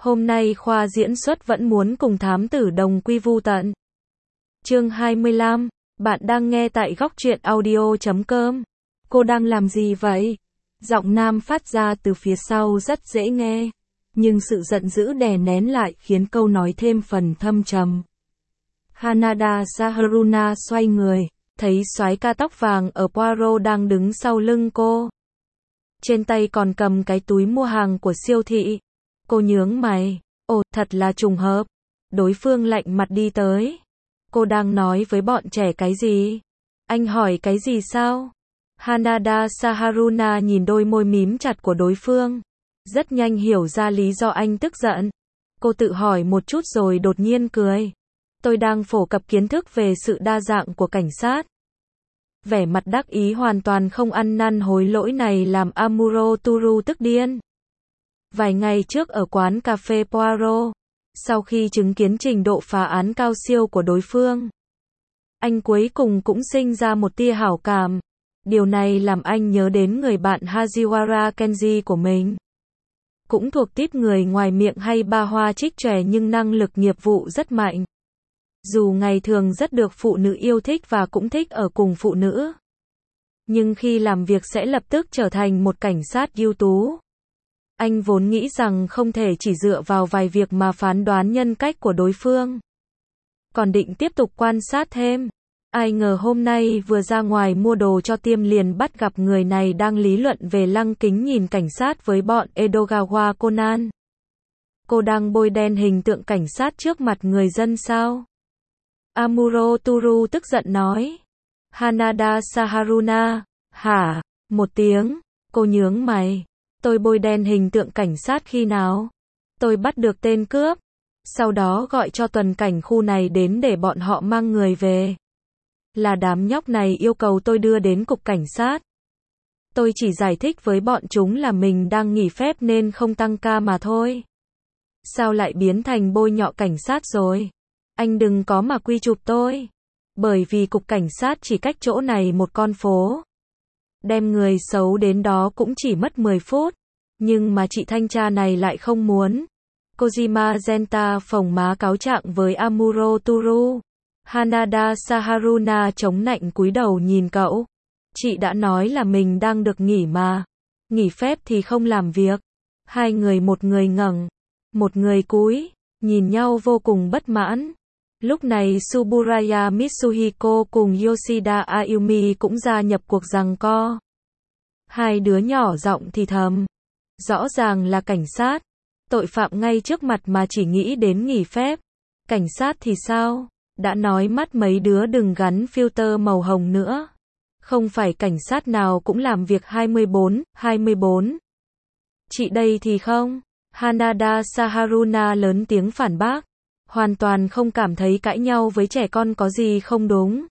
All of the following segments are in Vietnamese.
Hôm nay khoa diễn xuất vẫn muốn cùng thám tử đồng quy vu tận. Chương 25, bạn đang nghe tại góc truyện audio.com. Cô đang làm gì vậy? Giọng nam phát ra từ phía sau rất dễ nghe, nhưng sự giận dữ đè nén lại khiến câu nói thêm phần thâm trầm. Hanada Saharuna xoay người, thấy soái ca tóc vàng ở Poirot đang đứng sau lưng cô. Trên tay còn cầm cái túi mua hàng của siêu thị. Cô nhướng mày, ồ, thật là trùng hợp. Đối phương lạnh mặt đi tới. Cô đang nói với bọn trẻ cái gì? Anh hỏi cái gì sao? Hanada Saharuna nhìn đôi môi mím chặt của đối phương. Rất nhanh hiểu ra lý do anh tức giận. Cô tự hỏi một chút rồi đột nhiên cười. Tôi đang phổ cập kiến thức về sự đa dạng của cảnh sát. Vẻ mặt đắc ý hoàn toàn không ăn năn hối lỗi này làm Amuro Toru tức điên. Vài ngày trước ở quán cà phê Poirot, sau khi chứng kiến trình độ phá án cao siêu của đối phương, anh cuối cùng cũng sinh ra một tia hảo cảm. Điều này làm anh nhớ đến người bạn Hajiwara Kenji của mình. Cũng thuộc típ người ngoài miệng hay ba hoa trích tròe nhưng năng lực nghiệp vụ rất mạnh. Dù ngày thường rất được phụ nữ yêu thích và cũng thích ở cùng phụ nữ, nhưng khi làm việc sẽ lập tức trở thành một cảnh sát ưu tú. Anh vốn nghĩ rằng không thể chỉ dựa vào vài việc mà phán đoán nhân cách của đối phương. Còn định tiếp tục quan sát thêm. Ai ngờ hôm nay vừa ra ngoài mua đồ cho tiêm liền bắt gặp người này đang lý luận về lăng kính nhìn cảnh sát với bọn Edogawa Conan. Cô đang bôi đen hình tượng cảnh sát trước mặt người dân sao? Amuro Toru tức giận nói. Hanada Saharuna, hả? Một tiếng, cô nhướng mày. Tôi bôi đen hình tượng cảnh sát khi nào? Tôi bắt được tên cướp. Sau đó gọi cho tuần cảnh khu này đến để bọn họ mang người về. Là đám nhóc này yêu cầu tôi đưa đến cục cảnh sát. Tôi chỉ giải thích với bọn chúng là mình đang nghỉ phép nên không tăng ca mà thôi. Sao lại biến thành bôi nhọ cảnh sát rồi? Anh đừng có mà quy chụp tôi. Bởi vì cục cảnh sát chỉ cách chỗ này một con phố. Đem người xấu đến đó cũng chỉ mất 10 phút. Nhưng mà chị thanh tra này lại không muốn. Kojima Genta phồng má cáo trạng với Amuro Toru. Hanada Saharuna chống nạnh cúi đầu nhìn cậu. Chị đã nói là mình đang được nghỉ mà. Nghỉ phép thì không làm việc. Hai người, một người ngẩng, một người cúi, nhìn nhau vô cùng bất mãn. Lúc này Suburaya Mitsuhiko cùng Yoshida Ayumi cũng gia nhập cuộc giằng co. Hai đứa nhỏ giọng thì thầm. Rõ ràng là cảnh sát. Tội phạm ngay trước mặt mà chỉ nghĩ đến nghỉ phép. Cảnh sát thì sao? Đã nói mắt mấy đứa đừng gắn filter màu hồng nữa. Không phải cảnh sát nào cũng làm việc 24/24. Chị đây thì không. Hanada Saharuna lớn tiếng phản bác. Hoàn toàn không cảm thấy cãi nhau với trẻ con có gì không đúng.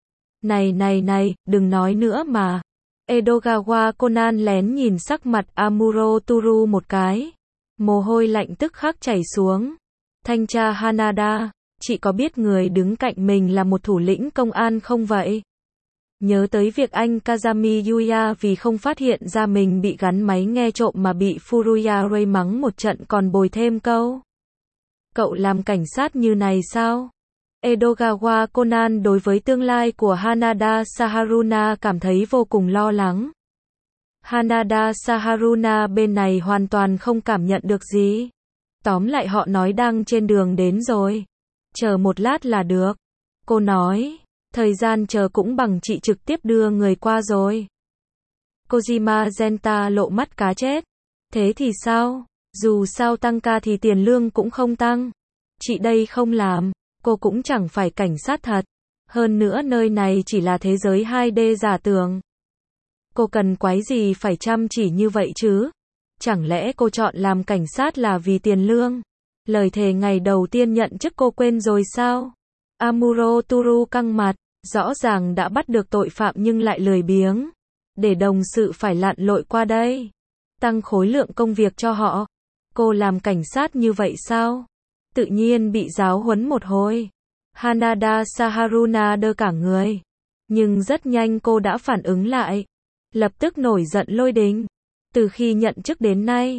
Này, đừng nói nữa mà. Edogawa Conan lén nhìn sắc mặt Amuro Toru một cái. Mồ hôi lạnh tức khắc chảy xuống. Thanh tra Hanada, chị có biết người đứng cạnh mình là một thủ lĩnh công an không vậy? Nhớ tới việc anh Kazami Yuya vì không phát hiện ra mình bị gắn máy nghe trộm mà bị Furuya Rei mắng một trận còn bồi thêm câu. Cậu làm cảnh sát như này sao? Edogawa Conan đối với tương lai của Hanada Saharuna cảm thấy vô cùng lo lắng. Hanada Saharuna bên này hoàn toàn không cảm nhận được gì. Tóm lại họ nói đang trên đường đến rồi. Chờ một lát là được. Cô nói, thời gian chờ cũng bằng chị trực tiếp đưa người qua rồi. Kojima Genta lộ mắt cá chết. Thế thì sao? Dù sao tăng ca thì tiền lương cũng không tăng. Chị đây không làm, cô cũng chẳng phải cảnh sát thật. Hơn nữa nơi này chỉ là thế giới 2D giả tưởng. Cô cần quái gì phải chăm chỉ như vậy chứ? Chẳng lẽ cô chọn làm cảnh sát là vì tiền lương? Lời thề ngày đầu tiên nhận chức cô quên rồi sao? Amuro Toru căng mặt, rõ ràng đã bắt được tội phạm nhưng lại lười biếng. Để đồng sự phải lặn lội qua đây. Tăng khối lượng công việc cho họ. Cô làm cảnh sát như vậy sao? Tự nhiên bị giáo huấn một hồi. Hanada Saharuna đơ cả người. Nhưng rất nhanh cô đã phản ứng lại. Lập tức nổi giận lôi đình. Từ khi nhận chức đến nay,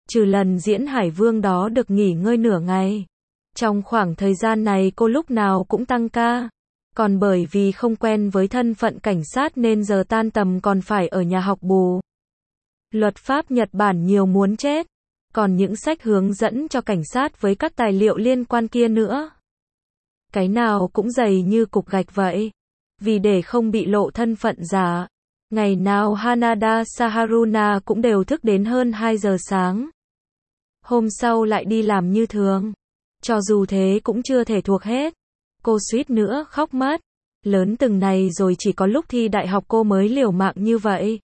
Trừ lần diễn Hải Vương đó được nghỉ ngơi nửa ngày. Trong khoảng thời gian này cô lúc nào cũng tăng ca. Còn bởi vì không quen với thân phận cảnh sát nên giờ tan tầm còn phải ở nhà học bù. Luật pháp Nhật Bản nhiều muốn chết. Còn những sách hướng dẫn cho cảnh sát với các tài liệu liên quan kia nữa. Cái nào cũng dày như cục gạch vậy. Vì để không bị lộ thân phận giả, ngày nào Hanada Saharuna cũng đều thức đến hơn 2 giờ sáng. Hôm sau lại đi làm như thường. Cho dù thế cũng chưa thể thuộc hết. Cô suýt nữa khóc mất. Lớn từng này rồi chỉ có lúc thi đại học cô mới liều mạng như vậy.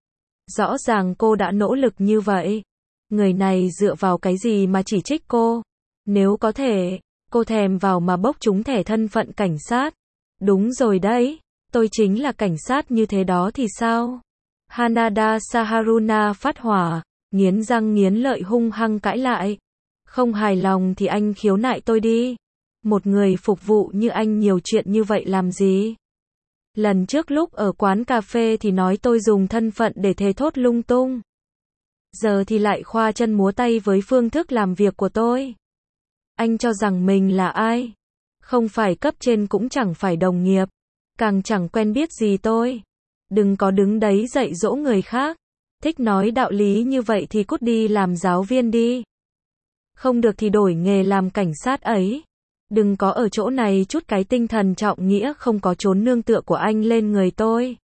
Rõ ràng cô đã nỗ lực như vậy. Người này dựa vào cái gì mà chỉ trích cô? Nếu có thể, cô thèm vào mà bốc trúng thẻ thân phận cảnh sát. Đúng rồi đấy, tôi chính là cảnh sát như thế đó thì sao? Hanada Saharuna phát hỏa, nghiến răng nghiến lợi hung hăng cãi lại. Không hài lòng thì anh khiếu nại tôi đi. Một người phục vụ như anh nhiều chuyện như vậy làm gì? Lần trước lúc ở quán cà phê thì nói tôi dùng thân phận để thề thốt lung tung. Giờ thì lại khoa chân múa tay với phương thức làm việc của tôi. Anh cho rằng mình là ai? Không phải cấp trên cũng chẳng phải đồng nghiệp. Càng chẳng quen biết gì tôi. Đừng có đứng đấy dạy dỗ người khác. Thích nói đạo lý như vậy thì cút đi làm giáo viên đi. Không được thì đổi nghề làm cảnh sát ấy. Đừng có ở chỗ này chút cái tinh thần trọng nghĩa không có chốn nương tựa của anh lên người tôi.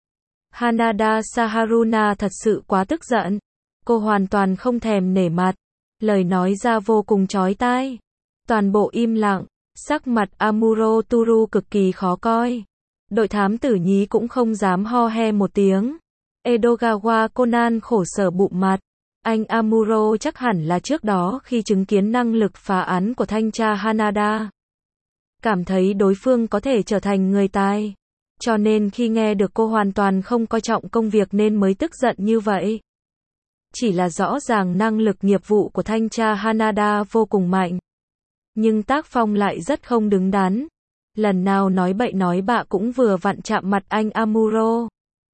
Hanada Saharuna thật sự quá tức giận. Cô hoàn toàn không thèm nể mặt. Lời nói ra vô cùng chói tai. Toàn bộ im lặng. Sắc mặt Amuro Toru cực kỳ khó coi. Đội thám tử nhí cũng không dám ho he một tiếng. Edogawa Conan khổ sở bụng mặt. Anh Amuro chắc hẳn là trước đó khi chứng kiến năng lực phá án của thanh tra Hanada. Cảm thấy đối phương có thể trở thành người tài. Cho nên khi nghe được cô hoàn toàn không coi trọng công việc nên mới tức giận như vậy. Chỉ là rõ ràng năng lực nghiệp vụ của thanh tra Hanada vô cùng mạnh. Nhưng tác phong lại rất không đứng đắn. Lần nào nói bậy nói bạ cũng vừa vặn chạm mặt anh Amuro.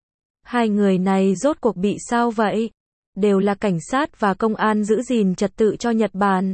Hai người này rốt cuộc bị sao vậy? Đều là cảnh sát và công an giữ gìn trật tự cho Nhật Bản.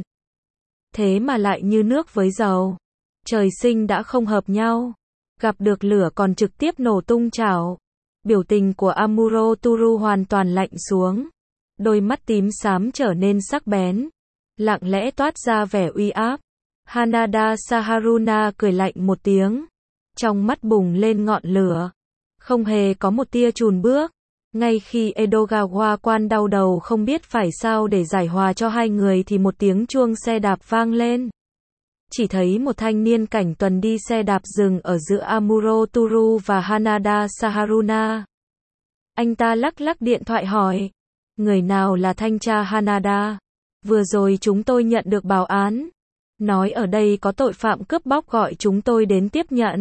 Thế mà lại như nước với dầu. Trời sinh đã không hợp nhau. Gặp được lửa còn trực tiếp nổ tung chảo. Biểu tình của Amuro Toru hoàn toàn lạnh xuống. Đôi mắt tím xám trở nên sắc bén. Lặng lẽ toát ra vẻ uy áp. Hanada Saharuna cười lạnh một tiếng. Trong mắt bùng lên ngọn lửa. Không hề có một tia chùn bước. Ngay khi Edogawa Quan đau đầu không biết phải sao để giải hòa cho hai người thì một tiếng chuông xe đạp vang lên. Chỉ thấy một thanh niên cảnh tuần đi xe đạp dừng ở giữa Amuro Toru và Hanada Saharuna. Anh ta lắc lắc điện thoại hỏi. Người nào là thanh tra Hanada? Vừa rồi chúng tôi nhận được báo án. Nói ở đây có tội phạm cướp bóc gọi chúng tôi đến tiếp nhận.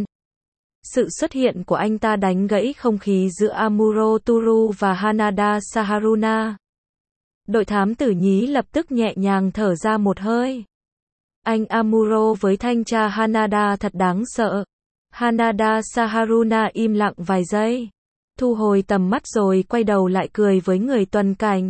Sự xuất hiện của anh ta đánh gãy không khí giữa Amuro Toru và Hanada Saharuna. Đội thám tử nhí lập tức nhẹ nhàng thở ra một hơi. Anh Amuro với thanh tra Hanada thật đáng sợ. Hanada Saharuna im lặng vài giây. Thu hồi tầm mắt rồi quay đầu lại cười với người tuần cảnh.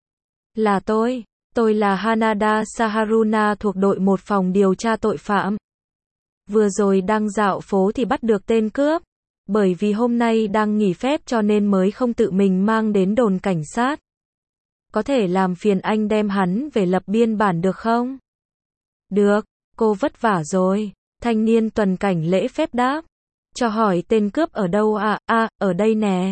Là tôi là Hanada Saharuna thuộc đội 1 phòng điều tra tội phạm. Vừa rồi đang dạo phố thì bắt được tên cướp. Bởi vì hôm nay đang nghỉ phép cho nên mới không tự mình mang đến đồn cảnh sát. Có thể làm phiền anh đem hắn về lập biên bản được không? Được, cô vất vả rồi. Thanh niên tuần cảnh lễ phép đáp. Cho hỏi tên cướp ở đâu ạ? Ở đây nè.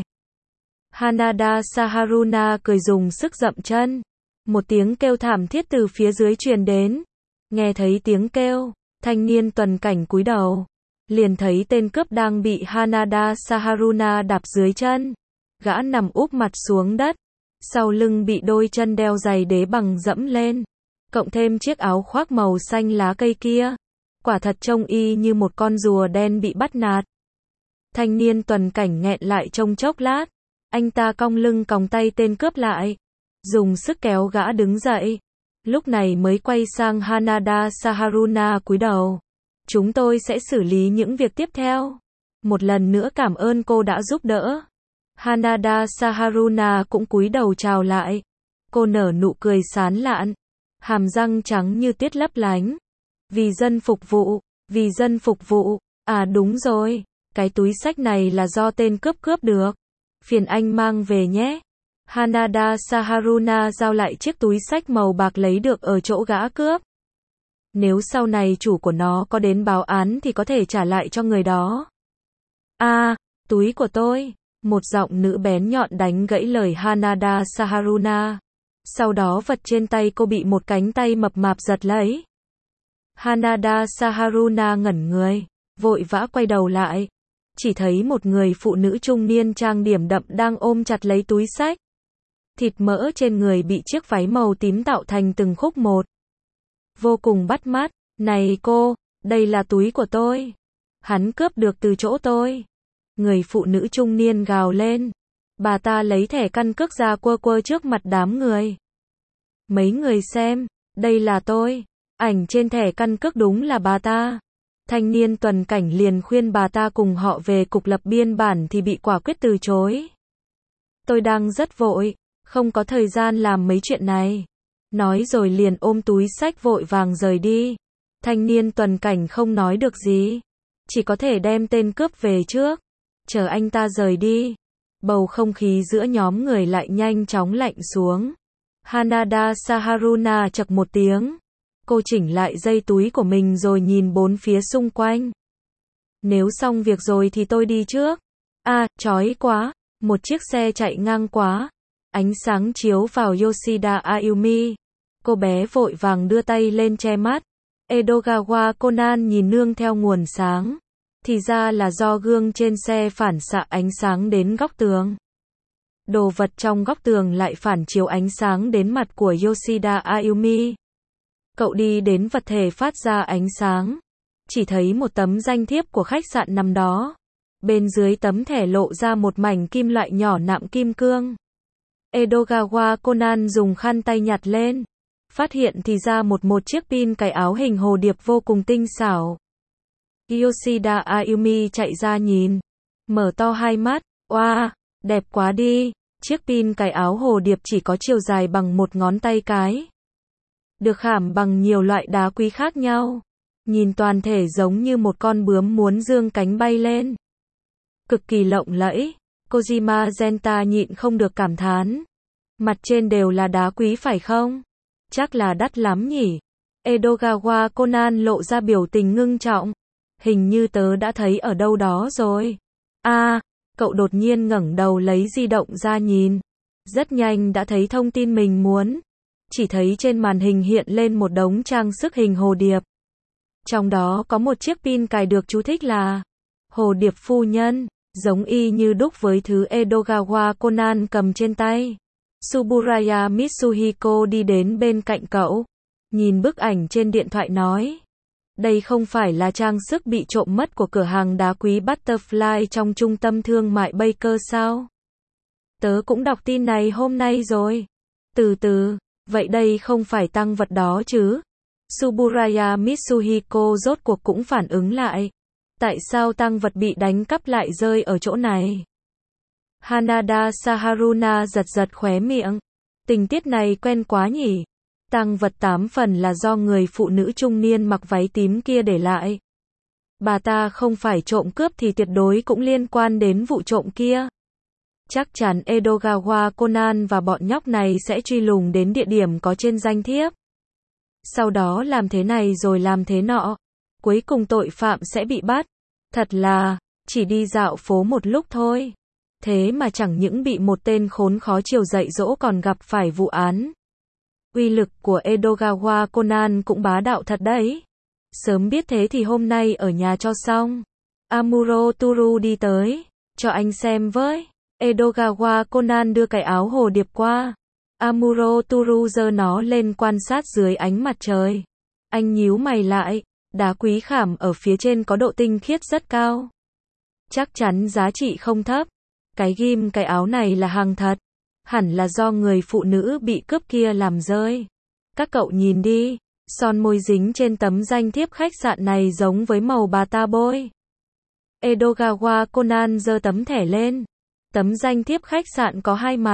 Hanada Saharuna cười dùng sức dậm chân. Một tiếng kêu thảm thiết từ phía dưới truyền đến. Nghe thấy tiếng kêu, thanh niên tuần cảnh cúi đầu. Liền thấy tên cướp đang bị Hanada Saharuna đạp dưới chân. Gã nằm úp mặt xuống đất. Sau lưng bị đôi chân đeo giày đế bằng dẫm lên. Cộng thêm chiếc áo khoác màu xanh lá cây kia. Quả thật trông y như một con rùa đen bị bắt nạt. Thanh niên tuần cảnh nghẹn lại trong chốc lát. Anh ta cong lưng còng tay tên cướp lại. Dùng sức kéo gã đứng dậy. Lúc này mới quay sang Hanada Saharuna cúi đầu. Chúng tôi sẽ xử lý những việc tiếp theo. Một lần nữa cảm ơn cô đã giúp đỡ. Hanada Saharuna cũng cúi đầu chào lại. Cô nở nụ cười sán lạn, hàm răng trắng như tuyết lấp lánh. Vì dân phục vụ, vì dân phục vụ. À đúng rồi, cái túi xách này là do tên cướp cướp được. Phiền anh mang về nhé. Hanada Saharuna giao lại chiếc túi xách màu bạc lấy được ở chỗ gã cướp. Nếu sau này chủ của nó có đến báo án thì có thể trả lại cho người đó. À, túi của tôi. Một giọng nữ bén nhọn đánh gãy lời Hanada Saharuna. Sau đó vật trên tay cô bị một cánh tay mập mạp giật lấy. Hanada Saharuna ngẩn người, vội vã quay đầu lại. Chỉ thấy một người phụ nữ trung niên trang điểm đậm đang ôm chặt lấy túi xách. Thịt mỡ trên người bị chiếc váy màu tím tạo thành từng khúc một. Vô cùng bắt mắt. Này cô, đây là túi của tôi. Hắn cướp được từ chỗ tôi. Người phụ nữ trung niên gào lên. Bà ta lấy thẻ căn cước ra quơ quơ trước mặt đám người. Mấy người xem, đây là tôi. Ảnh trên thẻ căn cước đúng là bà ta. Thanh niên tuần cảnh liền khuyên bà ta cùng họ về cục lập biên bản thì bị quả quyết từ chối. Tôi đang rất vội, không có thời gian làm mấy chuyện này. Nói rồi liền ôm túi xách vội vàng rời đi. Thanh niên tuần cảnh không nói được gì. Chỉ có thể đem tên cướp về trước. Chờ anh ta rời đi. Bầu không khí giữa nhóm người lại nhanh chóng lạnh xuống. Hanada Saharuna chậc một tiếng. Cô chỉnh lại dây túi của mình rồi nhìn bốn phía xung quanh. Nếu xong việc rồi thì tôi đi trước. À, chói quá. Một chiếc xe chạy ngang quá. Ánh sáng chiếu vào Yoshida Ayumi. Cô bé vội vàng đưa tay lên che mắt. Edogawa Conan nhìn nương theo nguồn sáng. Thì ra là do gương trên xe phản xạ ánh sáng đến góc tường. Đồ vật trong góc tường lại phản chiếu ánh sáng đến mặt của Yoshida Ayumi. Cậu đi đến vật thể phát ra ánh sáng. Chỉ thấy một tấm danh thiếp của khách sạn nằm đó. Bên dưới tấm thẻ lộ ra một mảnh kim loại nhỏ nạm kim cương. Edogawa Conan dùng khăn tay nhặt lên. Phát hiện thì ra một chiếc pin cài áo hình hồ điệp vô cùng tinh xảo. Yoshida Ayumi chạy ra nhìn. Mở to hai mắt. Oa, đẹp quá đi. Chiếc pin cài áo hồ điệp chỉ có chiều dài bằng một ngón tay cái. Được khảm bằng nhiều loại đá quý khác nhau. Nhìn toàn thể giống như một con bướm muốn dương cánh bay lên. Cực kỳ lộng lẫy. Kojima Genta nhịn không được cảm thán. Mặt trên đều là đá quý phải không? Chắc là đắt lắm nhỉ? Edogawa Conan lộ ra biểu tình ngưng trọng. Hình như tớ đã thấy ở đâu đó rồi. À, cậu đột nhiên ngẩng đầu lấy di động ra nhìn. Rất nhanh đã thấy thông tin mình muốn. Chỉ thấy trên màn hình hiện lên một đống trang sức hình hồ điệp. Trong đó có một chiếc pin cài được chú thích là Hồ điệp phu nhân, giống y như đúc với thứ Edogawa Conan cầm trên tay. Suburaya Mitsuhiko đi đến bên cạnh cậu. Nhìn bức ảnh trên điện thoại nói. Đây không phải là trang sức bị trộm mất của cửa hàng đá quý Butterfly trong trung tâm thương mại Baker sao? Tớ cũng đọc tin này hôm nay rồi. Từ từ, vậy đây không phải tang vật đó chứ? Suburaya Mitsuhiko rốt cuộc cũng phản ứng lại. Tại sao tang vật bị đánh cắp lại rơi ở chỗ này? Hanada Saharuna giật giật khóe miệng. Tình tiết này quen quá nhỉ? Tang vật 8 phần là do người phụ nữ trung niên mặc váy tím kia để lại. Bà ta không phải trộm cướp thì tuyệt đối cũng liên quan đến vụ trộm kia. Chắc chắn Edogawa Conan và bọn nhóc này sẽ truy lùng đến địa điểm có trên danh thiếp. Sau đó làm thế này rồi làm thế nọ. Cuối cùng tội phạm sẽ bị bắt. Thật là, chỉ đi dạo phố một lúc thôi. Thế mà chẳng những bị một tên khốn khó chiều dạy dỗ còn gặp phải vụ án. Uy lực của Edogawa Conan cũng bá đạo thật đấy. Sớm biết thế thì hôm nay ở nhà cho xong. Amuro Toru đi tới. Cho anh xem với. Edogawa Conan đưa cái áo hồ điệp qua. Amuro Toru giơ nó lên quan sát dưới ánh mặt trời. Anh nhíu mày lại. Đá quý khảm ở phía trên có độ tinh khiết rất cao. Chắc chắn giá trị không thấp. Cái ghim cái áo này là hàng thật. Hẳn là do người phụ nữ bị cướp kia làm rơi. Các cậu nhìn đi. Son môi dính trên tấm danh thiếp khách sạn này giống với màu bà ta bôi. Edogawa Conan giơ tấm thẻ lên. Tấm danh thiếp khách sạn có hai mặt.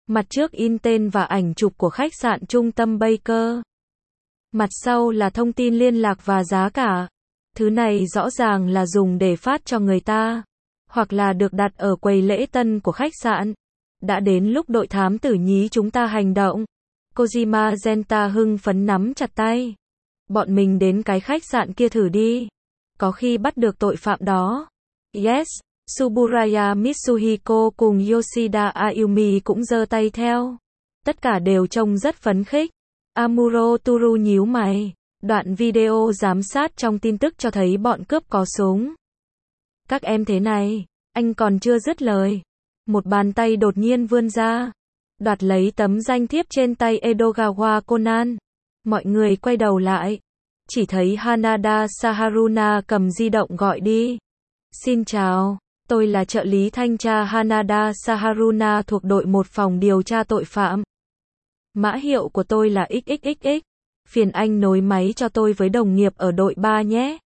Mặt trước in tên và ảnh chụp của khách sạn trung tâm Baker. Mặt sau là thông tin liên lạc và giá cả. Thứ này rõ ràng là dùng để phát cho người ta, hoặc là được đặt ở quầy lễ tân của khách sạn. Đã đến lúc đội thám tử nhí chúng ta hành động. Kojima Genta hưng phấn nắm chặt tay. Bọn mình đến cái khách sạn kia thử đi. Có khi bắt được tội phạm đó. Yes, Suburaya Mitsuhiko cùng Yoshida Ayumi cũng giơ tay theo. Tất cả đều trông rất phấn khích. Amuro Toru nhíu mày. Đoạn video giám sát trong tin tức cho thấy bọn cướp có súng. Các em thế này, anh còn chưa dứt lời. Một bàn tay đột nhiên vươn ra, đoạt lấy tấm danh thiếp trên tay Edogawa Conan. Mọi người quay đầu lại, chỉ thấy Hanada Saharuna cầm di động gọi đi. Xin chào, tôi là trợ lý thanh tra Hanada Saharuna thuộc đội 1 phòng điều tra tội phạm. Mã hiệu của tôi là XXXX. Phiền anh nối máy cho tôi với đồng nghiệp ở đội 3 nhé.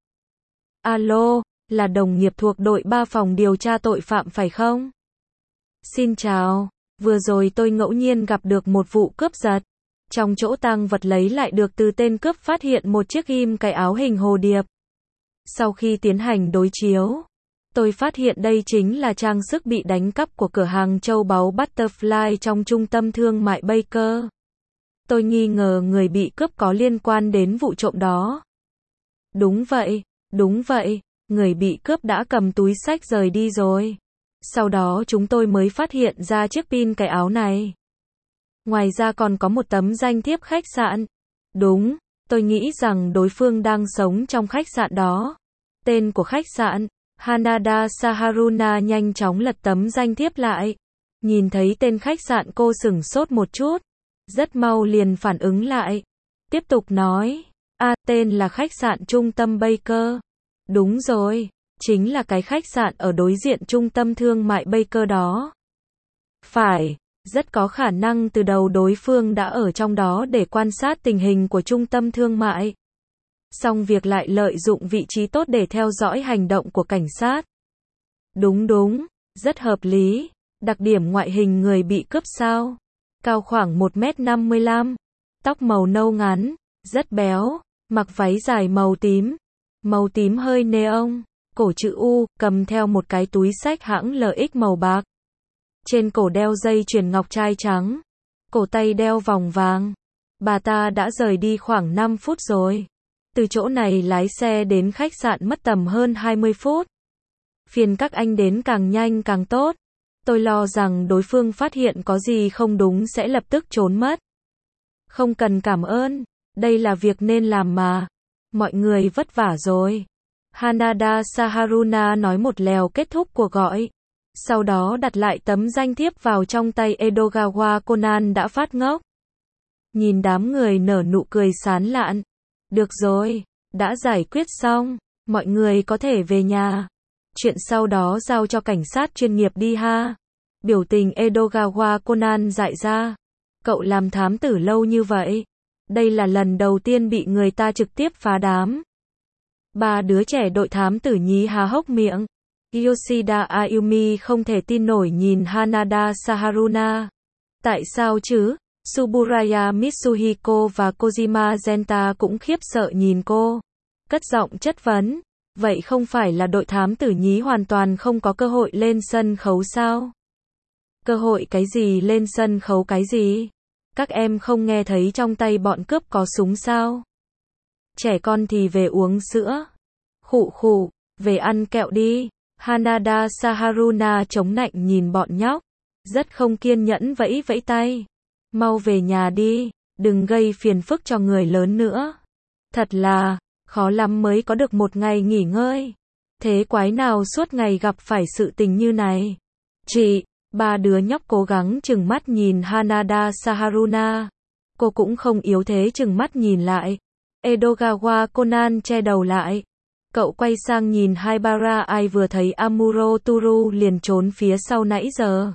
Alo, là đồng nghiệp thuộc đội 3 phòng điều tra tội phạm phải không? Xin chào, vừa rồi tôi ngẫu nhiên gặp được một vụ cướp giật. Trong chỗ tang vật lấy lại được từ tên cướp phát hiện một chiếc ghim cài áo hình hồ điệp. Sau khi tiến hành đối chiếu, tôi phát hiện đây chính là trang sức bị đánh cắp của cửa hàng châu báu Butterfly trong trung tâm thương mại Baker. Tôi nghi ngờ người bị cướp có liên quan đến vụ trộm đó. Đúng vậy, người bị cướp đã cầm túi xách rời đi rồi. Sau đó chúng tôi mới phát hiện ra chiếc pin cài áo này. Ngoài ra còn có một tấm danh thiếp khách sạn. Đúng, tôi nghĩ rằng đối phương đang sống trong khách sạn đó. Tên của khách sạn, Hanada Saharuna nhanh chóng lật tấm danh thiếp lại. Nhìn thấy tên khách sạn cô sửng sốt một chút. Rất mau liền phản ứng lại. Tiếp tục nói, tên là khách sạn trung tâm Baker. Đúng rồi, chính là cái khách sạn ở đối diện trung tâm thương mại Baker đó. Phải, rất có khả năng từ đầu đối phương đã ở trong đó để quan sát tình hình của trung tâm thương mại. Xong việc lại lợi dụng vị trí tốt để theo dõi hành động của cảnh sát. Đúng, rất hợp lý. Đặc điểm ngoại hình người bị cướp sao? Cao khoảng 1m55, tóc màu nâu ngắn, rất béo, mặc váy dài màu tím hơi neon, cổ chữ U, cầm theo một cái túi xách hãng LX màu bạc. Trên cổ đeo dây chuyền ngọc trai trắng, cổ tay đeo vòng vàng. Bà ta đã rời đi khoảng 5 phút rồi. Từ chỗ này lái xe đến khách sạn mất tầm hơn 20 phút. Phiền các anh đến càng nhanh càng tốt. Tôi lo rằng đối phương phát hiện có gì không đúng sẽ lập tức trốn mất. Không cần cảm ơn, đây là việc nên làm mà. Mọi người vất vả rồi. Hanada Saharuna nói một lèo kết thúc cuộc gọi. Sau đó đặt lại tấm danh thiếp vào trong tay Edogawa Conan đã phát ngốc. Nhìn đám người nở nụ cười sán lạn. Được rồi, đã giải quyết xong, mọi người có thể về nhà. Chuyện sau đó giao cho cảnh sát chuyên nghiệp đi ha. Biểu tình Edogawa Conan dại ra. Cậu làm thám tử lâu như vậy. Đây là lần đầu tiên bị người ta trực tiếp phá đám. 3 đứa trẻ đội thám tử nhí há hốc miệng. Yoshida Ayumi không thể tin nổi nhìn Hanada Saharuna. Tại sao chứ? Suburaya Mitsuhiko và Kojima Genta cũng khiếp sợ nhìn cô. Cất giọng chất vấn. Vậy không phải là đội thám tử nhí hoàn toàn không có cơ hội lên sân khấu sao? Cơ hội cái gì lên sân khấu cái gì? Các em không nghe thấy trong tay bọn cướp có súng sao? Trẻ con thì về uống sữa. Khụ, về ăn kẹo đi. Hanada Saharuna chống nạnh nhìn bọn nhóc. Rất không kiên nhẫn vẫy tay. Mau về nhà đi, đừng gây phiền phức cho người lớn nữa. Thật là, khó lắm mới có được một ngày nghỉ ngơi. Thế quái nào suốt ngày gặp phải sự tình như này. Chị, 3 đứa nhóc cố gắng trừng mắt nhìn Hanada Saharuna. Cô cũng không yếu thế trừng mắt nhìn lại. Edogawa Conan che đầu lại. Cậu quay sang nhìn Haibara ai vừa thấy Amuro Toru liền trốn phía sau nãy giờ.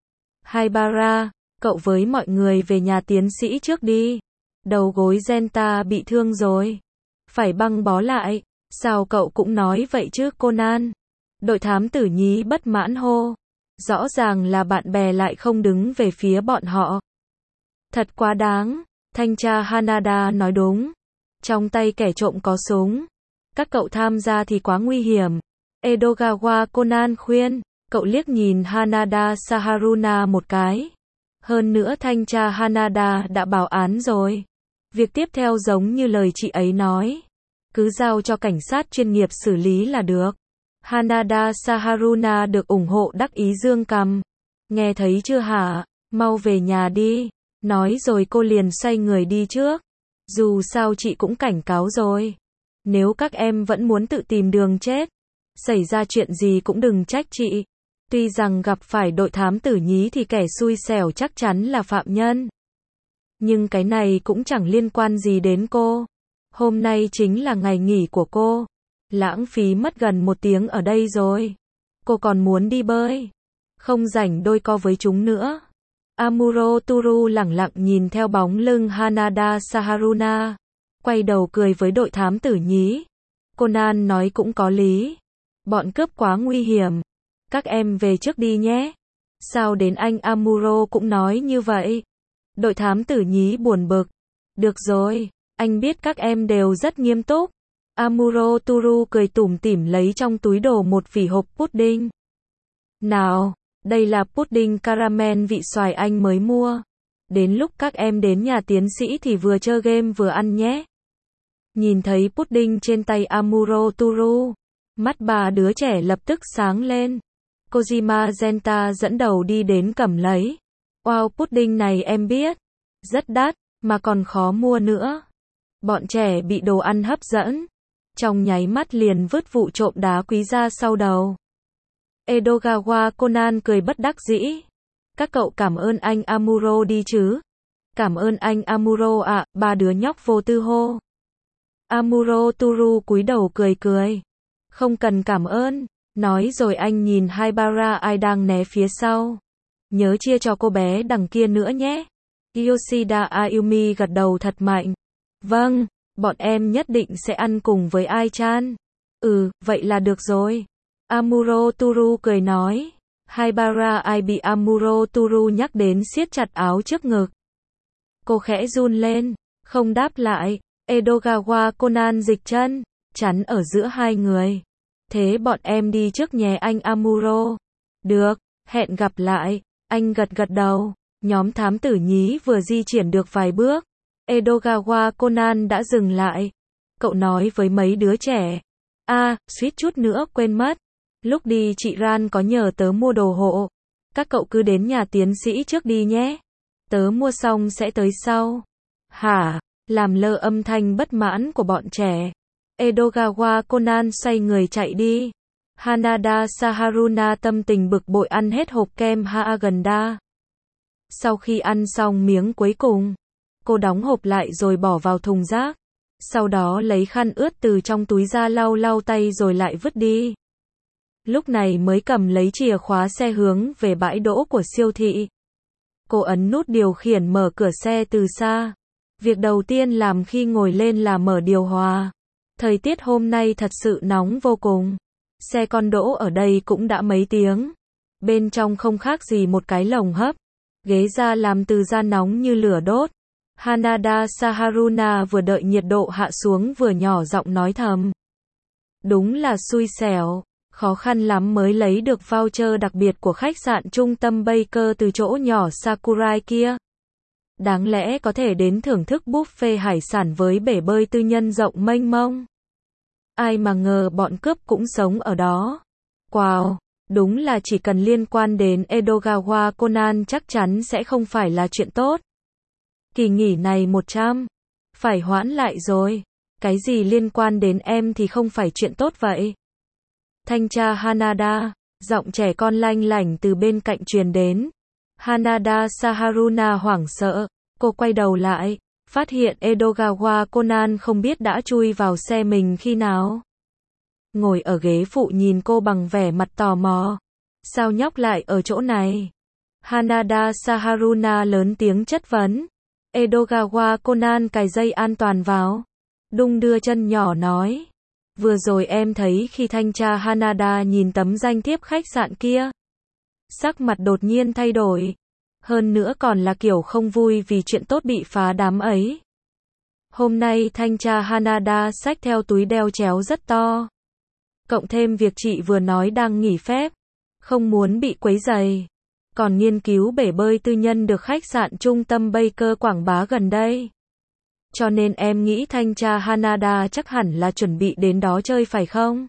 Haibara, cậu với mọi người về nhà tiến sĩ trước đi. Đầu gối Genta bị thương rồi. Phải băng bó lại. Sao cậu cũng nói vậy chứ Conan? Đội thám tử nhí bất mãn hô. Rõ ràng là bạn bè lại không đứng về phía bọn họ. Thật quá đáng, thanh tra Hanada nói đúng. Trong tay kẻ trộm có súng. Các cậu tham gia thì quá nguy hiểm. Edogawa Conan khuyên, cậu liếc nhìn Hanada Saharuna một cái. Hơn nữa thanh tra Hanada đã báo án rồi. Việc tiếp theo giống như lời chị ấy nói. Cứ giao cho cảnh sát chuyên nghiệp xử lý là được. Hanada Saharuna được ủng hộ đắc ý dương cằm. Nghe thấy chưa hả? Mau về nhà đi. Nói rồi cô liền xoay người đi trước. Dù sao chị cũng cảnh cáo rồi. Nếu các em vẫn muốn tự tìm đường chết, xảy ra chuyện gì cũng đừng trách chị. Tuy rằng gặp phải đội thám tử nhí thì kẻ xui xẻo chắc chắn là phạm nhân. Nhưng cái này cũng chẳng liên quan gì đến cô. Hôm nay chính là ngày nghỉ của cô. Lãng phí mất gần 1 tiếng ở đây rồi. Cô còn muốn đi bơi. Không rảnh đôi co với chúng nữa. Amuro Toru lẳng lặng nhìn theo bóng lưng Hanada Saharuna. Quay đầu cười với đội thám tử nhí. Conan nói cũng có lý. Bọn cướp quá nguy hiểm. Các em về trước đi nhé. Sao đến anh Amuro cũng nói như vậy? Đội thám tử nhí buồn bực. Được rồi, anh biết các em đều rất nghiêm túc. Amuro Toru cười tủm tỉm lấy trong túi đồ một vỉ hộp pudding. Nào, đây là pudding caramel vị xoài anh mới mua. Đến lúc các em đến nhà tiến sĩ thì vừa chơi game vừa ăn nhé. Nhìn thấy pudding trên tay Amuro Toru, mắt bà đứa trẻ lập tức sáng lên. Kojima Genta dẫn đầu đi đến cầm lấy. Wow, pudding này em biết. Rất đắt, mà còn khó mua nữa. Bọn trẻ bị đồ ăn hấp dẫn. Trong nháy mắt liền vứt vụ trộm đá quý ra sau đầu. Edogawa Conan cười bất đắc dĩ. Các cậu cảm ơn anh Amuro đi chứ. Cảm ơn anh Amuro ạ, ba đứa nhóc vô tư hô. Amuro Toru cúi đầu cười cười. Không cần cảm ơn. Nói rồi anh nhìn Haibara ai đang né phía sau. Nhớ chia cho cô bé đằng kia nữa nhé. Yoshida Ayumi gật đầu thật mạnh. Vâng, bọn em nhất định sẽ ăn cùng với Ai-chan. Vậy là được rồi. Amuro Toru cười nói. Haibara ai bị Amuro Toru nhắc đến siết chặt áo trước ngực. Cô khẽ run lên, không đáp lại. Edogawa Conan dịch chân, chắn ở giữa hai người. Thế bọn em đi trước nhé anh Amuro. Được, hẹn gặp lại. Anh gật gật đầu. Nhóm thám tử nhí vừa di chuyển được vài bước. Edogawa Conan đã dừng lại. Cậu nói với mấy đứa trẻ. Suýt chút nữa quên mất. Lúc đi chị Ran có nhờ tớ mua đồ hộ. Các cậu cứ đến nhà tiến sĩ trước đi nhé. Tớ mua xong sẽ tới sau. Hả? Làm lơ âm thanh bất mãn của bọn trẻ. Edogawa Conan xoay người chạy đi. Hanada Saharuna tâm tình bực bội ăn hết hộp kem Häagen-Dazs. Sau khi ăn xong miếng cuối cùng, cô đóng hộp lại rồi bỏ vào thùng rác. Sau đó lấy khăn ướt từ trong túi ra lau lau tay rồi lại vứt đi. Lúc này mới cầm lấy chìa khóa xe hướng về bãi đỗ của siêu thị. Cô ấn nút điều khiển mở cửa xe từ xa. Việc đầu tiên làm khi ngồi lên là mở điều hòa. Thời tiết hôm nay thật sự nóng vô cùng. Xe con đỗ ở đây cũng đã mấy tiếng. Bên trong không khác gì một cái lồng hấp. Ghế da làm từ da nóng như lửa đốt. Hanada Saharuna vừa đợi nhiệt độ hạ xuống vừa nhỏ giọng nói thầm. Đúng là xui xẻo. Khó khăn lắm mới lấy được voucher đặc biệt của khách sạn trung tâm Baker từ chỗ nhỏ Sakurai kia. Đáng lẽ có thể đến thưởng thức buffet hải sản với bể bơi tư nhân rộng mênh mông. Ai mà ngờ bọn cướp cũng sống ở đó. Wow, đúng là chỉ cần liên quan đến Edogawa Conan chắc chắn sẽ không phải là chuyện tốt. Kỳ nghỉ này 100. Phải hoãn lại rồi. Cái gì liên quan đến em thì không phải chuyện tốt vậy. Thanh tra Hanada, giọng trẻ con lanh lảnh từ bên cạnh truyền đến. Hanada Saharuna hoảng sợ, cô quay đầu lại, phát hiện Edogawa Conan không biết đã chui vào xe mình khi nào. Ngồi ở ghế phụ nhìn cô bằng vẻ mặt tò mò. Sao nhóc lại ở chỗ này? Hanada Saharuna lớn tiếng chất vấn. Edogawa Conan cài dây an toàn vào. Đung đưa chân nhỏ nói. Vừa rồi em thấy khi thanh tra Hanada nhìn tấm danh thiếp khách sạn kia. Sắc mặt đột nhiên thay đổi. Hơn nữa còn là kiểu không vui vì chuyện tốt bị phá đám ấy. Hôm nay thanh tra Hanada xách theo túi đeo chéo rất to. Cộng thêm việc chị vừa nói đang nghỉ phép, không muốn bị quấy rầy. Còn nghiên cứu bể bơi tư nhân được khách sạn trung tâm Baker quảng bá gần đây. Cho nên em nghĩ thanh tra Hanada chắc hẳn là chuẩn bị đến đó chơi phải không?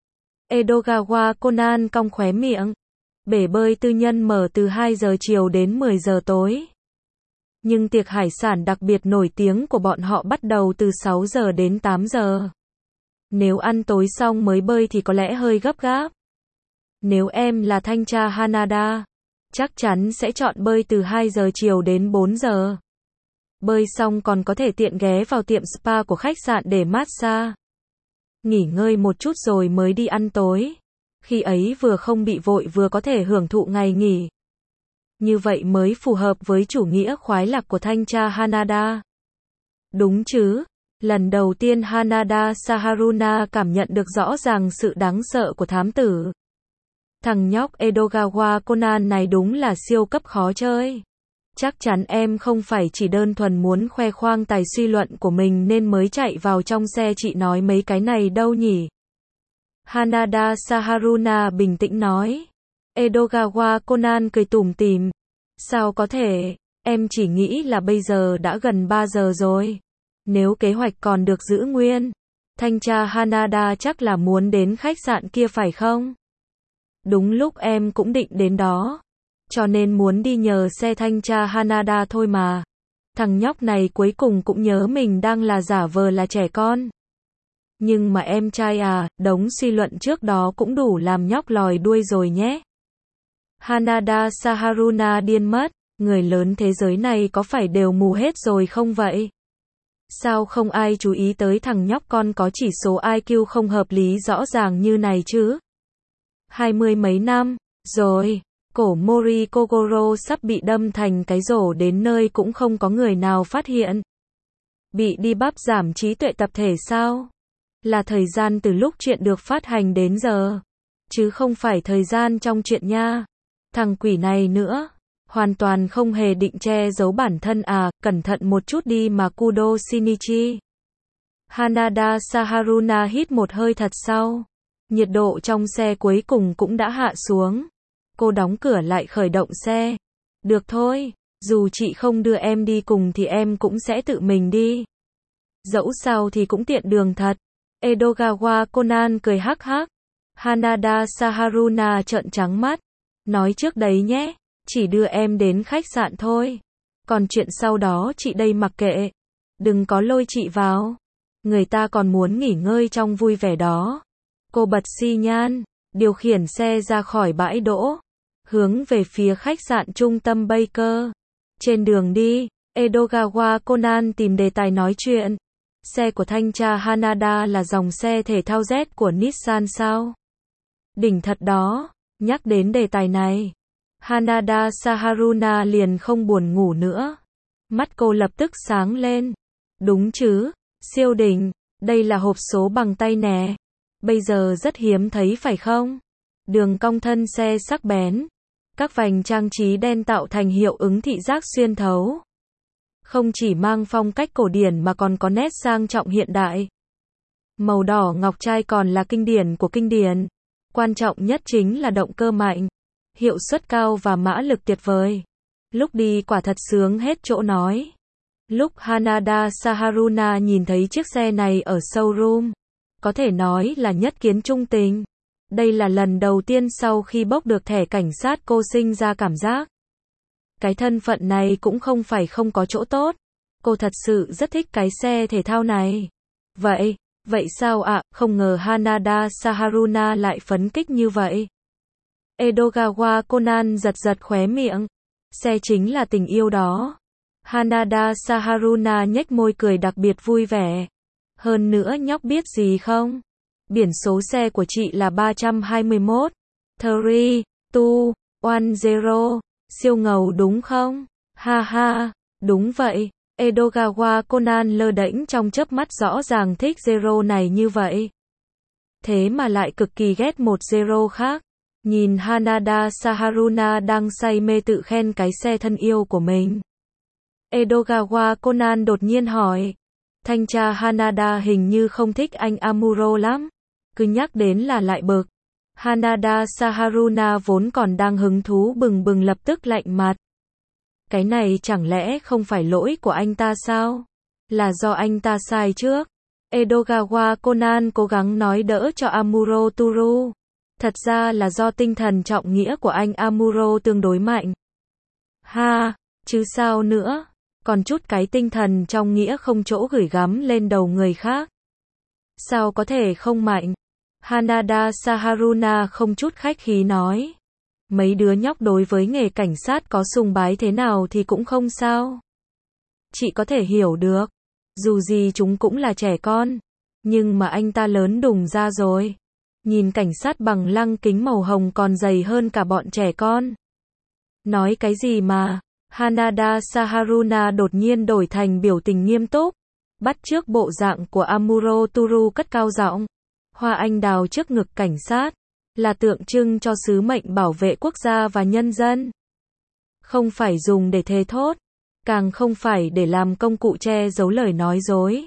Edogawa Conan cong khóe miệng. Bể bơi tư nhân mở từ 2 giờ chiều đến 10 giờ tối. Nhưng tiệc hải sản đặc biệt nổi tiếng của bọn họ bắt đầu từ 6 giờ đến 8 giờ. Nếu ăn tối xong mới bơi thì có lẽ hơi gấp gáp. Nếu em là thanh tra Hanada, chắc chắn sẽ chọn bơi từ 2 giờ chiều đến 4 giờ. Bơi xong còn có thể tiện ghé vào tiệm spa của khách sạn để massage. Nghỉ ngơi một chút rồi mới đi ăn tối. Khi ấy vừa không bị vội vừa có thể hưởng thụ ngày nghỉ. Như vậy mới phù hợp với chủ nghĩa khoái lạc của thanh tra Hanada. Đúng chứ? Lần đầu tiên Hanada Saharuna cảm nhận được rõ ràng sự đáng sợ của thám tử. Thằng nhóc Edogawa Conan này đúng là siêu cấp khó chơi. Chắc chắn em không phải chỉ đơn thuần muốn khoe khoang tài suy luận của mình nên mới chạy vào trong xe chị nói mấy cái này đâu nhỉ? Hanada Saharuna bình tĩnh nói. Edogawa Conan cười tủm tỉm. Sao có thể, em chỉ nghĩ là bây giờ đã gần 3 giờ rồi. Nếu kế hoạch còn được giữ nguyên, thanh tra Hanada chắc là muốn đến khách sạn kia phải không? Đúng lúc em cũng định đến đó. Cho nên muốn đi nhờ xe thanh tra Hanada thôi mà. Thằng nhóc này cuối cùng cũng nhớ mình đang là giả vờ là trẻ con. Nhưng mà em trai à, đống suy luận trước đó cũng đủ làm nhóc lòi đuôi rồi nhé. Hanada Saharuna điên mất, người lớn thế giới này có phải đều mù hết rồi không vậy? Sao không ai chú ý tới thằng nhóc con có chỉ số IQ không hợp lý rõ ràng như này chứ? 20 mấy năm, rồi, cổ Mori Kogoro sắp bị đâm thành cái rổ đến nơi cũng không có người nào phát hiện. Bị debuff giảm trí tuệ tập thể sao? Là thời gian từ lúc chuyện được phát hành đến giờ, chứ không phải thời gian trong chuyện nha. Thằng quỷ này nữa, hoàn toàn không hề định che giấu bản thân à, cẩn thận một chút đi mà Kudo Shinichi. Hanada Saharuna hít một hơi thật sâu. Nhiệt độ trong xe cuối cùng cũng đã hạ xuống. Cô đóng cửa lại khởi động xe. Được thôi, dù chị không đưa em đi cùng thì em cũng sẽ tự mình đi. Dẫu sao thì cũng tiện đường thật. Edogawa Conan cười hắc hắc. Hanada Saharuna trợn trắng mắt. Nói trước đấy nhé, chỉ đưa em đến khách sạn thôi. Còn chuyện sau đó chị đây mặc kệ. Đừng có lôi chị vào. Người ta còn muốn nghỉ ngơi trong vui vẻ đó. Cô bật xi nhan, điều khiển xe ra khỏi bãi đỗ, hướng về phía khách sạn trung tâm Baker. Trên đường đi, Edogawa Conan tìm đề tài nói chuyện. Xe của thanh tra Hanada là dòng xe thể thao Z của Nissan sao? Đỉnh thật đó, nhắc đến đề tài này. Hanada Saharuna liền không buồn ngủ nữa. Mắt cô lập tức sáng lên. Đúng chứ, siêu đỉnh, đây là hộp số bằng tay nè. Bây giờ rất hiếm thấy phải không? Đường cong thân xe sắc bén. Các vành trang trí đen tạo thành hiệu ứng thị giác xuyên thấu. Không chỉ mang phong cách cổ điển mà còn có nét sang trọng hiện đại. Màu đỏ ngọc trai còn là kinh điển của kinh điển. Quan trọng nhất chính là động cơ mạnh, hiệu suất cao và mã lực tuyệt vời. Lúc đi quả thật sướng hết chỗ nói. Lúc Hanada Saharuna nhìn thấy chiếc xe này ở showroom, có thể nói là nhất kiến trung tình. Đây là lần đầu tiên sau khi bốc được thẻ cảnh sát cô sinh ra cảm giác. Cái thân phận này cũng không phải không có chỗ tốt. Cô thật sự rất thích cái xe thể thao này. Vậy sao ạ? Không ngờ Hanada Saharuna lại phấn khích như vậy. Edogawa Conan giật giật khóe miệng. Xe chính là tình yêu đó. Hanada Saharuna nhếch môi cười đặc biệt vui vẻ. Hơn nữa nhóc biết gì không? Biển số xe của chị là 321. 3, 2, 1, 0. Siêu ngầu đúng không? Ha ha, đúng vậy. Edogawa Conan lơ đễnh trong chớp mắt rõ ràng thích Zero này như vậy. Thế mà lại cực kỳ ghét một Zero khác. Nhìn Hanada Saharuna đang say mê tự khen cái xe thân yêu của mình. Edogawa Conan đột nhiên hỏi. Thanh tra Hanada hình như không thích anh Amuro lắm. Cứ nhắc đến là lại bực. Hanada Saharuna vốn còn đang hứng thú bừng bừng lập tức lạnh mặt. Cái này chẳng lẽ không phải lỗi của anh ta sao? Là do anh ta sai trước. Edogawa Conan cố gắng nói đỡ cho Amuro Toru. Thật ra là do tinh thần trọng nghĩa của anh Amuro tương đối mạnh. Ha, chứ sao nữa, còn chút cái tinh thần trong nghĩa không chỗ gửi gắm lên đầu người khác. Sao có thể không mạnh? Hanada Saharuna không chút khách khí nói. Mấy đứa nhóc đối với nghề cảnh sát có sùng bái thế nào thì cũng không sao. Chị có thể hiểu được. Dù gì chúng cũng là trẻ con. Nhưng mà anh ta lớn đùng ra rồi. Nhìn cảnh sát bằng lăng kính màu hồng còn dày hơn cả bọn trẻ con. Nói cái gì mà? Hanada Saharuna đột nhiên đổi thành biểu tình nghiêm túc. Bắt chước bộ dạng của Amuro Toru cất cao giọng. Hoa anh đào trước ngực cảnh sát. Là tượng trưng cho sứ mệnh bảo vệ quốc gia và nhân dân. Không phải dùng để thề thốt. Càng không phải để làm công cụ che giấu lời nói dối.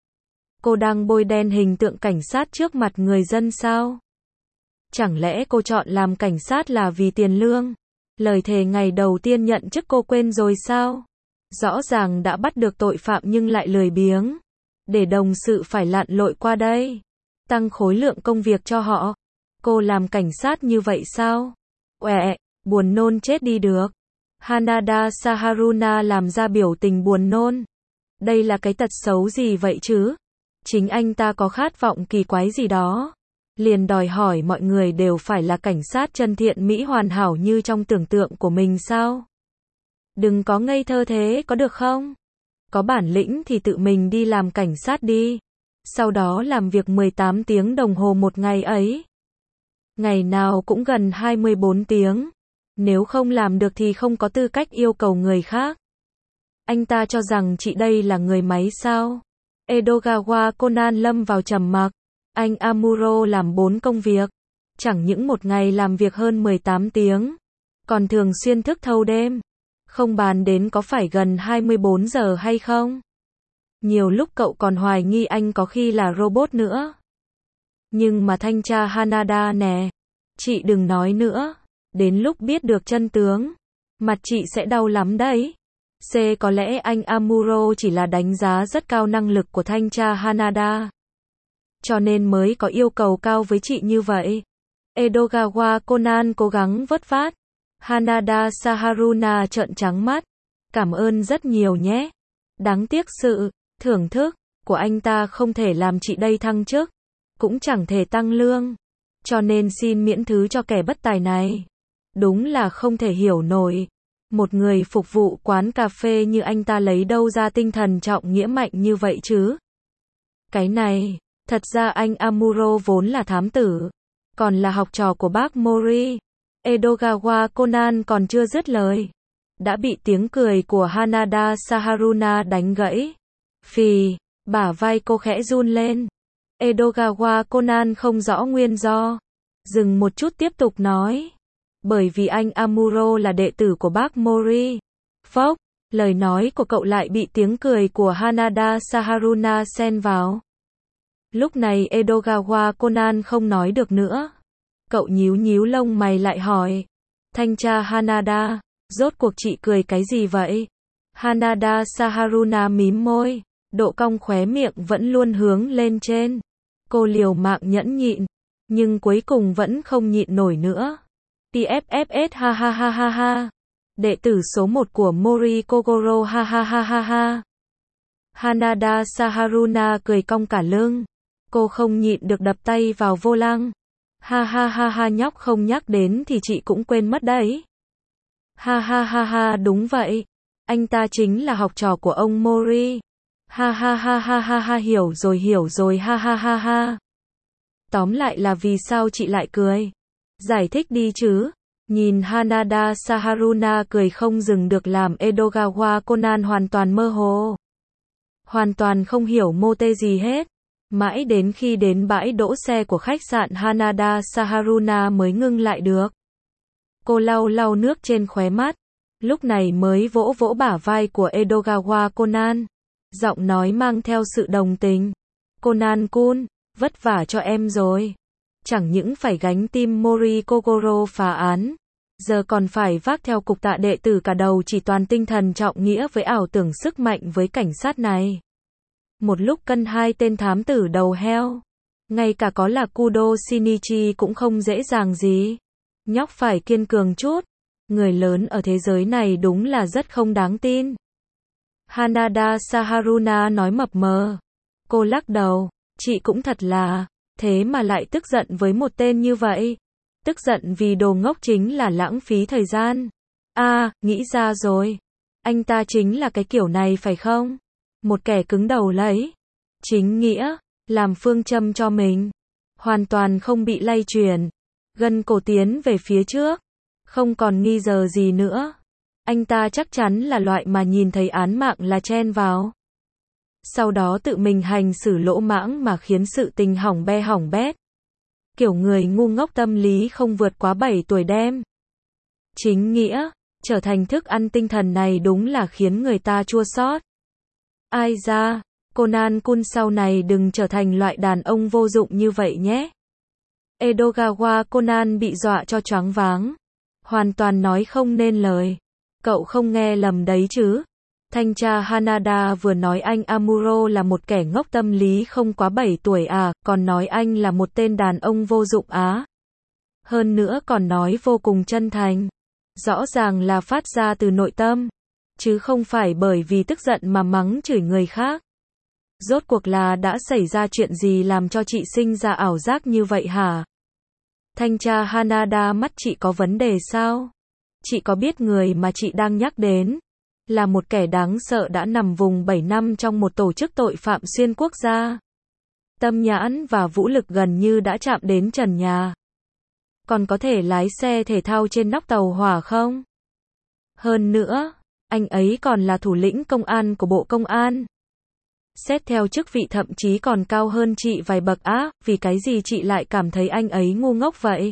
Cô đang bôi đen hình tượng cảnh sát trước mặt người dân sao? Chẳng lẽ cô chọn làm cảnh sát là vì tiền lương? Lời thề ngày đầu tiên nhận chức cô quên rồi sao? Rõ ràng đã bắt được tội phạm nhưng lại lười biếng. Để đồng sự phải lặn lội qua đây. Tăng khối lượng công việc cho họ. Cô làm cảnh sát như vậy sao? Uệ, buồn nôn chết đi được. Hanada Saharuna làm ra biểu tình buồn nôn. Đây là cái tật xấu gì vậy chứ? Chính anh ta có khát vọng kỳ quái gì đó. Liền đòi hỏi mọi người đều phải là cảnh sát chân thiện mỹ hoàn hảo như trong tưởng tượng của mình sao? Đừng có ngây thơ thế có được không? Có bản lĩnh thì tự mình đi làm cảnh sát đi. Sau đó làm việc 18 tiếng đồng hồ một ngày ấy. Ngày nào cũng gần 24 tiếng. Nếu không làm được thì không có tư cách yêu cầu người khác. Anh ta cho rằng chị đây là người máy sao? Edogawa Conan lâm vào trầm mặc. Anh Amuro làm 4 công việc. Chẳng những một ngày làm việc hơn 18 tiếng. Còn thường xuyên thức thâu đêm. Không bàn đến có phải gần 24 giờ hay không. Nhiều lúc cậu còn hoài nghi anh có khi là robot nữa. Nhưng mà thanh tra Hanada nè. Chị đừng nói nữa. Đến lúc biết được chân tướng. Mặt chị sẽ đau lắm đấy. Có lẽ anh Amuro chỉ là đánh giá rất cao năng lực của thanh tra Hanada. Cho nên mới có yêu cầu cao với chị như vậy. Edogawa Conan cố gắng vớt vát. Hanada Saharuna trợn trắng mắt. Cảm ơn rất nhiều nhé. Đáng tiếc sự thưởng thức của anh ta không thể làm chị đây thăng chức. Cũng chẳng thể tăng lương. Cho nên xin miễn thứ cho kẻ bất tài này. Đúng là không thể hiểu nổi. Một người phục vụ quán cà phê như anh ta lấy đâu ra tinh thần trọng nghĩa mạnh như vậy chứ? Cái này, thật ra anh Amuro vốn là thám tử. Còn là học trò của bác Mori. Edogawa Conan còn chưa dứt lời. Đã bị tiếng cười của Hanada Saharuna đánh gãy. Phì, bả vai cô khẽ run lên. Edogawa Conan không rõ nguyên do. Dừng một chút tiếp tục nói. Bởi vì anh Amuro là đệ tử của bác Mori. Phốc, lời nói của cậu lại bị tiếng cười của Hanada Saharuna xen vào. Lúc này Edogawa Conan không nói được nữa. Cậu nhíu nhíu lông mày lại hỏi. Thanh tra Hanada, rốt cuộc chị cười cái gì vậy? Hanada Saharuna mím môi, độ cong khóe miệng vẫn luôn hướng lên trên. Cô liều mạng nhẫn nhịn, nhưng cuối cùng vẫn không nhịn nổi nữa. TFFS ha ha ha ha ha. Đệ tử số 1 của Mori Kogoro ha ha ha ha ha. Hanada Saharuna cười cong cả lưng. Cô không nhịn được đập tay vào vô lăng. Ha ha ha ha, nhóc không nhắc đến thì chị cũng quên mất đấy. Ha ha ha ha, đúng vậy. Anh ta chính là học trò của ông Mori. Ha ha ha ha ha ha, hiểu rồi ha ha ha ha. Tóm lại là vì sao chị lại cười? Giải thích đi chứ. Nhìn Hanada Saharuna cười không dừng được làm Edogawa Conan hoàn toàn mơ hồ. Hoàn toàn không hiểu mô tê gì hết. Mãi đến khi đến bãi đỗ xe của khách sạn Hanada Saharuna mới ngưng lại được. Cô lau lau nước trên khóe mắt, lúc này mới vỗ vỗ bả vai của Edogawa Conan. Giọng nói mang theo sự đồng tình. Conan-kun, vất vả cho em rồi. Chẳng những phải gánh team Mori Kogoro phá án, giờ còn phải vác theo cục tạ đệ tử cả đầu chỉ toàn tinh thần trọng nghĩa với ảo tưởng sức mạnh với cảnh sát này. Một lúc cân hai tên thám tử đầu heo. Ngay cả có là Kudo Shinichi cũng không dễ dàng gì. Nhóc phải kiên cường chút. Người lớn ở thế giới này đúng là rất không đáng tin. Hanada Saharuna nói mập mờ. Cô lắc đầu. Chị cũng thật là, thế mà lại tức giận với một tên như vậy. Tức giận vì đồ ngốc chính là lãng phí thời gian. Nghĩ ra rồi. Anh ta chính là cái kiểu này phải không? Một kẻ cứng đầu lấy chính nghĩa, làm phương châm cho mình. Hoàn toàn không bị lay chuyển. Gân cổ tiến về phía trước. Không còn nghi ngờ gì nữa. Anh ta chắc chắn là loại mà nhìn thấy án mạng là chen vào. Sau đó tự mình hành xử lỗ mãng mà khiến sự tình hỏng be hỏng bét. Kiểu người ngu ngốc tâm lý không vượt quá 7 tuổi đem chính nghĩa trở thành thức ăn tinh thần này đúng là khiến người ta chua xót. Ai ra, Conan-kun sau này đừng trở thành loại đàn ông vô dụng như vậy nhé. Edogawa Conan bị dọa cho choáng váng. Hoàn toàn nói không nên lời. Cậu không nghe lầm đấy chứ. Thanh tra Hanada vừa nói anh Amuro là một kẻ ngốc tâm lý không quá 7 tuổi còn nói anh là một tên đàn ông vô dụng Hơn nữa còn nói vô cùng chân thành. Rõ ràng là phát ra từ nội tâm, chứ không phải bởi vì tức giận mà mắng chửi người khác. Rốt cuộc là đã xảy ra chuyện gì làm cho chị sinh ra ảo giác như vậy hả? Thanh tra Hanada, mắt chị có vấn đề sao? Chị có biết người mà chị đang nhắc đến là một kẻ đáng sợ đã nằm vùng 7 năm trong một tổ chức tội phạm xuyên quốc gia. Tâm nhãn và vũ lực gần như đã chạm đến trần nhà. Còn có thể lái xe thể thao trên nóc tàu hỏa không? Hơn nữa, anh ấy còn là thủ lĩnh công an của Bộ Công an. Xét theo chức vị thậm chí còn cao hơn chị vài bậc vì cái gì chị lại cảm thấy anh ấy ngu ngốc vậy?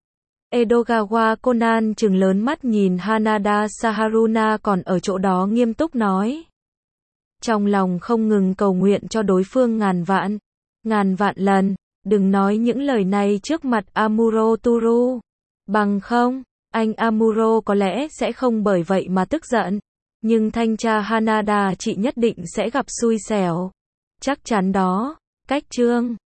Edogawa Conan trừng lớn mắt nhìn Hanada Saharuna còn ở chỗ đó nghiêm túc nói. Trong lòng không ngừng cầu nguyện cho đối phương ngàn vạn lần, đừng nói những lời này trước mặt Amuro Toru. Bằng không, anh Amuro có lẽ sẽ không bởi vậy mà tức giận. Nhưng thanh tra Hanada chị nhất định sẽ gặp xui xẻo. Chắc chắn đó. Cách chương